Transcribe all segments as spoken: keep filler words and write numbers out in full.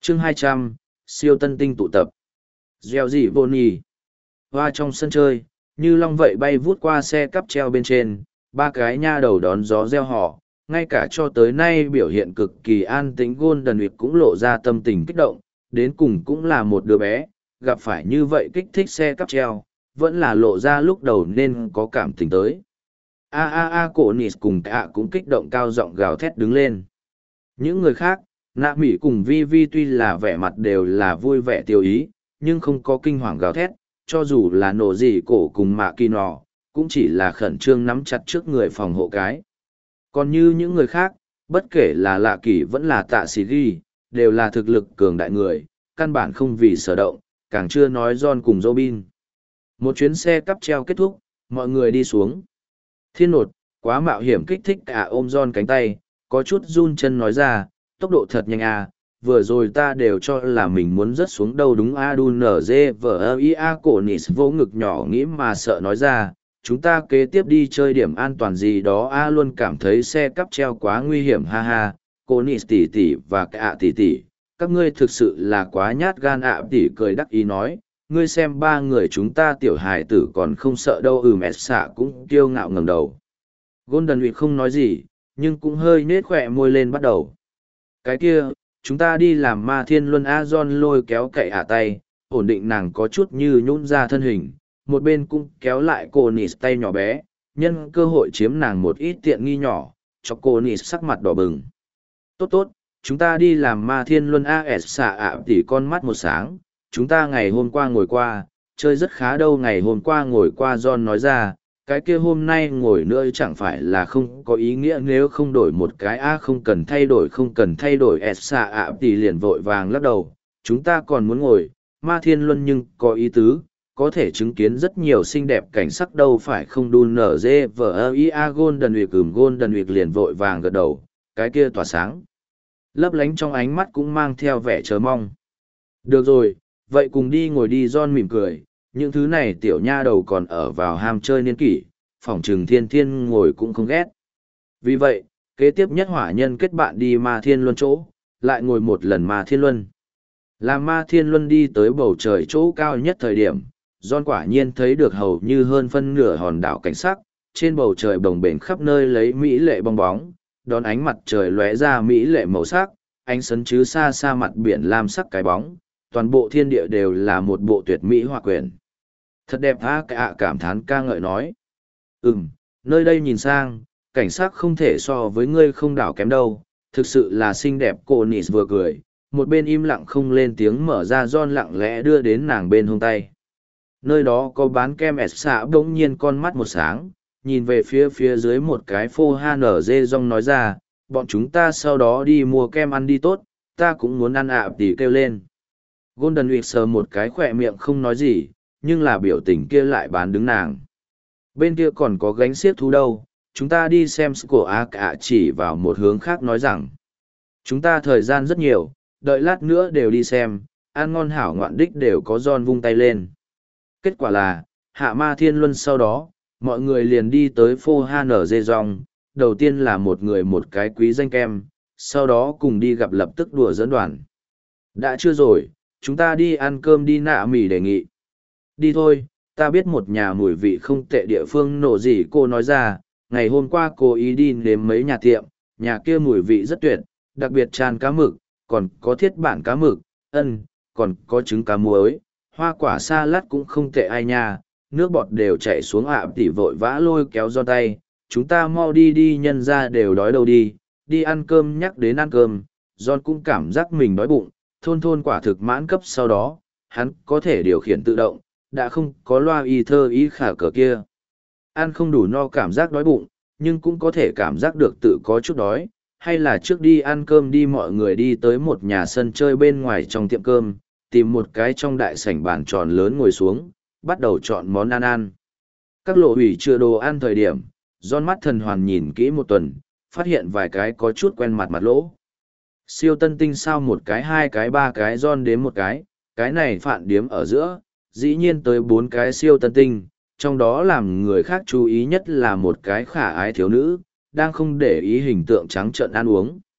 chương hai trăm, siêu tân tinh tụ tập. Gieo gì vô nhì. Hoa trong sân chơi, như long vậy bay vút qua xe cắp treo bên trên, ba cái nha đầu đón gió reo hò, ngay cả cho tới nay biểu hiện cực kỳ an tĩnh Golden Week cũng lộ ra tâm tình kích động, đến cùng cũng là một đứa bé, gặp phải như vậy kích thích xe cắp treo, vẫn là lộ ra lúc đầu nên có cảm tình tới. A a a cổ nịt cùng cả cũng kích động cao giọng gào thét đứng lên. Những người khác, Nạ Mỹ cùng Vi Vi tuy là vẻ mặt đều là vui vẻ tiêu ý, nhưng không có kinh hoàng gào thét, cho dù là nổ gì cổ cùng mạ kỳ nọ, cũng chỉ là khẩn trương nắm chặt trước người phòng hộ cái. Còn như những người khác, bất kể là lạ kỳ vẫn là tạ sĩ ghi, đều là thực lực cường đại người, căn bản không vì sở động, càng chưa nói John cùng Robin. Một chuyến xe cắp treo kết thúc, mọi người đi xuống. Thiên nột, quá mạo hiểm kích thích cả ôm John cánh tay, có chút run chân nói ra, tốc độ thật nhanh à, vừa rồi ta đều cho là mình muốn rớt xuống đâu đúng a đu nở dê vờ ia cổ nịt vô ngực nhỏ nghĩ mà sợ nói ra, chúng ta kế tiếp đi chơi điểm an toàn gì đó a luôn cảm thấy xe cắp treo quá nguy hiểm ha ha, cổ nịt tỉ tỉ và cả tỉ tỉ, các ngươi thực sự là quá nhát gan ạ tỉ cười đắc ý nói, ngươi xem ba người chúng ta tiểu hài tử còn không sợ đâu ừ mẹ xạ cũng kiêu ngạo ngẩng đầu. Golden Week không nói gì, nhưng cũng hơi nết khỏe môi lên bắt đầu. Cái kia, chúng ta đi làm ma thiên luân a John lôi kéo cậy ả tay, ổn định nàng có chút như nhũn ra thân hình, một bên cũng kéo lại cô nịt tay nhỏ bé, nhân cơ hội chiếm nàng một ít tiện nghi nhỏ, cho cô nịt sắc mặt đỏ bừng. Tốt tốt, chúng ta đi làm ma thiên luân a s xạ ạ tỉ con mắt một sáng, chúng ta ngày hôm qua ngồi qua, chơi rất khá đâu ngày hôm qua ngồi qua John nói ra, cái kia hôm nay ngồi nữa chẳng phải là không có ý nghĩa nếu không đổi một cái a không cần thay đổi không cần thay đổi s xạ ạ tỉ liền vội vàng lắc đầu, chúng ta còn muốn ngồi, ma thiên luân nhưng có ý tứ, có thể chứng kiến rất nhiều xinh đẹp cảnh sắc đâu phải không đun nở dê vờ ia Golden Week ừm Golden Week liền vội vàng gật đầu, cái kia tỏa sáng. Lấp lánh trong ánh mắt cũng mang theo vẻ chờ mong. Được rồi, vậy cùng đi ngồi đi John mỉm cười, những thứ này tiểu nha đầu còn ở vào ham chơi niên kỷ, phỏng trừng thiên thiên ngồi cũng không ghét. Vì vậy, kế tiếp nhất hỏa nhân kết bạn đi ma thiên luân chỗ, lại ngồi một lần ma thiên luân. Làm ma thiên luân đi tới bầu trời chỗ cao nhất thời điểm, John quả nhiên thấy được hầu như hơn phân nửa hòn đảo cảnh sắc, trên bầu trời bồng bềnh khắp nơi lấy mỹ lệ bong bóng, đón ánh mặt trời lóe ra mỹ lệ màu sắc, ánh sấn chứ xa xa mặt biển lam sắc cái bóng, toàn bộ thiên địa đều là một bộ tuyệt mỹ hòa quyển. Thật đẹp a cả cảm thán ca ngợi nói. Ừm, nơi đây nhìn sang, cảnh sắc không thể so với ngươi không đảo kém đâu, thực sự là xinh đẹp cô nịt vừa cười, một bên im lặng không lên tiếng mở ra John lặng lẽ đưa đến nàng bên hông tay. Nơi đó có bán kem ẹt xạ bỗng nhiên con mắt một sáng, nhìn về phía phía dưới một cái phô han ở dê rong nói ra, bọn chúng ta sau đó đi mua kem ăn đi tốt, ta cũng muốn ăn ạ à tỉ kêu lên. Golden Week sờ một cái khỏe miệng không nói gì, nhưng là biểu tình kia lại bán đứng nàng. Bên kia còn có gánh xiếc thú đâu, chúng ta đi xem cổ á cả chỉ vào một hướng khác nói rằng. Chúng ta thời gian rất nhiều, đợi lát nữa đều đi xem, ăn ngon hảo ngoạn đích đều có John vung tay lên. Kết quả là, hạ ma thiên luân sau đó, mọi người liền đi tới phô han ở dê rong, đầu tiên là một người một cái quý danh kem, sau đó cùng đi gặp lập tức đùa dẫn đoàn. Đã chưa rồi, chúng ta đi ăn cơm đi nạ mì đề nghị. Đi thôi, ta biết một nhà mùi vị không tệ địa phương nổ gì cô nói ra, ngày hôm qua cô ý đi đến mấy nhà tiệm, nhà kia mùi vị rất tuyệt, đặc biệt tràn cá mực, còn có thiết bản cá mực, ân, còn có trứng cá muối, hoa quả salad cũng không tệ ai nha, nước bọt đều chảy xuống ạ tỉ vội vã lôi kéo do tay, chúng ta mau đi đi nhân ra đều đói đâu đi, đi ăn cơm nhắc đến ăn cơm, John cũng cảm giác mình đói bụng, thôn thôn quả thực mãn cấp sau đó, hắn có thể điều khiển tự động, đã không có loa y thơ y khả cờ kia. Ăn không đủ no cảm giác đói bụng, nhưng cũng có thể cảm giác được tự có chút đói, hay là trước đi ăn cơm đi mọi người đi tới một nhà sân chơi bên ngoài trong tiệm cơm, tìm một cái trong đại sảnh bàn tròn lớn ngồi xuống, bắt đầu chọn món ăn ăn. Các lộ hủy chưa đồ ăn thời điểm, John mắt thần hoàn nhìn kỹ một tuần, phát hiện vài cái có chút quen mặt mặt lỗ. Siêu tân tinh sao một cái hai cái ba cái John đếm một cái, cái này phạn điếm ở giữa, dĩ nhiên tới bốn cái siêu tân tinh, trong đó làm người khác chú ý nhất là một cái khả ái thiếu nữ, đang không để ý hình tượng trắng trợn ăn uống.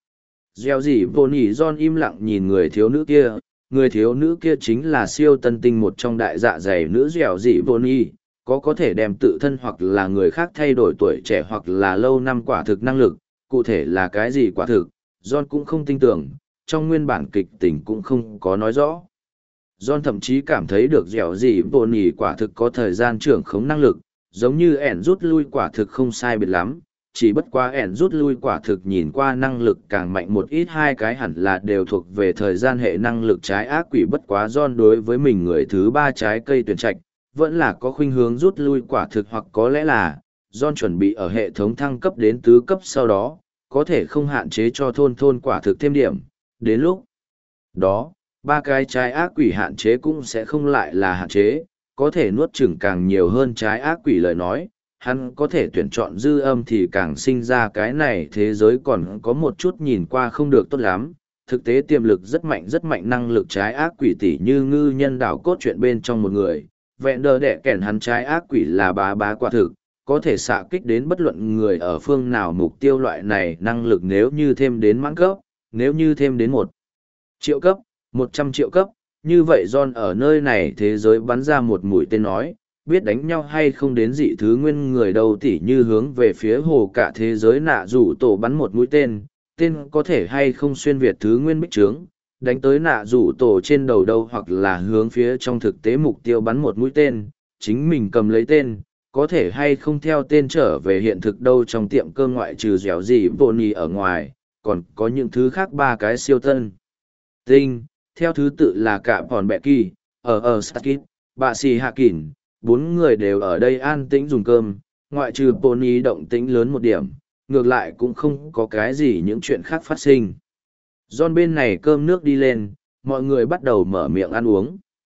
Gieo gì vô nỉ John im lặng nhìn người thiếu nữ kia, người thiếu nữ kia chính là siêu tân tinh một trong đại dạ dày nữ dẻo dị vô nỉ, có có thể đem tự thân hoặc là người khác thay đổi tuổi trẻ hoặc là lâu năm quả thực năng lực, cụ thể là cái gì quả thực, John cũng không tin tưởng, trong nguyên bản kịch tình cũng không có nói rõ. John thậm chí cảm thấy được dẻo dị vô nỉ quả thực có thời gian trưởng khống năng lực, giống như ẻn rút lui quả thực không sai biệt lắm, chỉ bất quá ẻn rút lui quả thực nhìn qua năng lực càng mạnh một ít, hai cái hẳn là đều thuộc về thời gian hệ năng lực trái ác quỷ, bất quá John đối với mình người thứ ba trái cây tuyển trạch, vẫn là có khuynh hướng rút lui quả thực, hoặc có lẽ là John chuẩn bị ở hệ thống thăng cấp đến tứ cấp sau đó, có thể không hạn chế cho thôn thôn quả thực thêm điểm, đến lúc đó, ba cái trái ác quỷ hạn chế cũng sẽ không lại là hạn chế, có thể nuốt chửng càng nhiều hơn trái ác quỷ lời nói, hắn có thể tuyển chọn dư âm thì càng sinh ra cái này thế giới còn có một chút nhìn qua không được tốt lắm. Thực tế tiềm lực rất mạnh rất mạnh năng lực trái ác quỷ tỷ như ngư nhân đảo cốt chuyện bên trong một người, vẹn đờ đẻ kẻn hắn trái ác quỷ là bá bá quả thực, có thể xạ kích đến bất luận người ở phương nào mục tiêu loại này năng lực nếu như thêm đến mãn cấp, nếu như thêm đến một triệu cấp, một trăm triệu cấp, như vậy John ở nơi này thế giới bắn ra một mũi tên nói, biết đánh nhau hay không đến dị thứ nguyên người đâu tỉ như hướng về phía hồ cả thế giới nạ rủ tổ bắn một mũi tên, tên có thể hay không xuyên việt thứ nguyên bích trướng, đánh tới nạ rủ tổ trên đầu đâu hoặc là hướng phía trong thực tế mục tiêu bắn một mũi tên, chính mình cầm lấy tên, có thể hay không theo tên trở về hiện thực đâu trong tiệm cơm ngoại trừ dẻo gì Bonnie ở ngoài, còn có những thứ khác ba cái siêu tân. Tinh, theo thứ tự là cả Pòn Bẹ Kỳ, ở ở Starkid, bà Sì Hạ Kỳn, bốn người đều ở đây an tĩnh dùng cơm, ngoại trừ Pony động tĩnh lớn một điểm, ngược lại cũng không có cái gì những chuyện khác phát sinh. John bên này cơm nước đi lên, mọi người bắt đầu mở miệng ăn uống.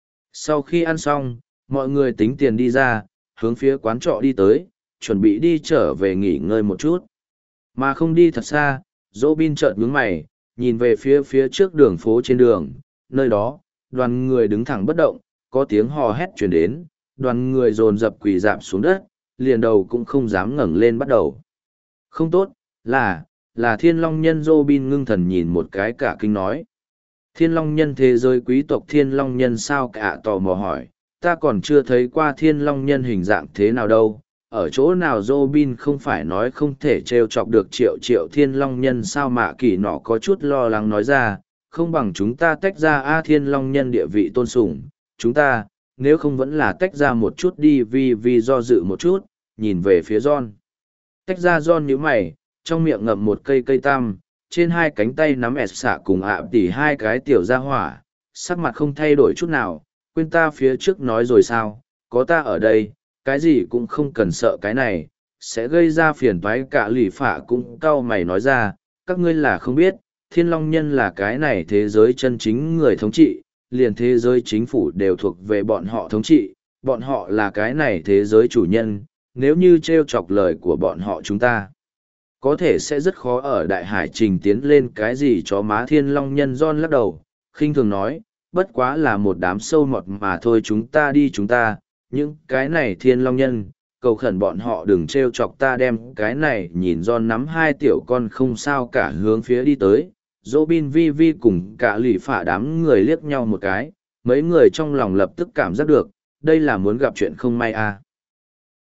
Sau khi ăn xong, mọi người tính tiền đi ra, hướng phía quán trọ đi tới, chuẩn bị đi trở về nghỉ ngơi một chút. Mà không đi thật xa, Robin chợt nhướng mày, nhìn về phía phía trước đường phố trên đường, nơi đó, đoàn người đứng thẳng bất động, có tiếng hò hét truyền đến, đoàn người dồn dập quỳ dạp xuống đất, liền đầu cũng không dám ngẩng lên bắt đầu. Không tốt, là, là thiên long nhân. Robin ngưng thần nhìn một cái cả kinh nói. Thiên long nhân thế giới quý tộc thiên long nhân sao cả tò mò hỏi, ta còn chưa thấy qua thiên long nhân hình dạng thế nào đâu, ở chỗ nào Robin không phải nói không thể trêu chọc được triệu triệu thiên long nhân sao mạ kỳ nọ có chút lo lắng nói ra, không bằng chúng ta tách ra A thiên long nhân địa vị tôn sùng, chúng ta, nếu không vẫn là tách ra một chút đi vì vì do dự một chút, nhìn về phía John. Tách ra John nhíu mày, trong miệng ngậm một cây cây tam, trên hai cánh tay nắm ẹt xạ cùng ạ tỉ hai cái tiểu ra hỏa, sắc mặt không thay đổi chút nào, quên ta phía trước nói rồi sao, có ta ở đây, cái gì cũng không cần sợ cái này, sẽ gây ra phiền toái. Cả lì phả cũng cau mày nói ra, các ngươi là không biết, thiên long nhân là cái này thế giới chân chính người thống trị, liền thế giới chính phủ đều thuộc về bọn họ thống trị, bọn họ là cái này thế giới chủ nhân, nếu như trêu chọc lời của bọn họ chúng ta, có thể sẽ rất khó ở đại hải trình tiến lên. Cái gì chó má thiên long nhân? John lắc đầu, khinh thường nói, bất quá là một đám sâu mọt mà thôi, chúng ta đi chúng ta, những cái này thiên long nhân, cầu khẩn bọn họ đừng trêu chọc ta. Đem cái này nhìn John nắm hai tiểu con không sao cả hướng phía đi tới. Robin vi vi cùng cả lì phả đám người liếc nhau một cái, mấy người trong lòng lập tức cảm giác được, đây là muốn gặp chuyện không may à.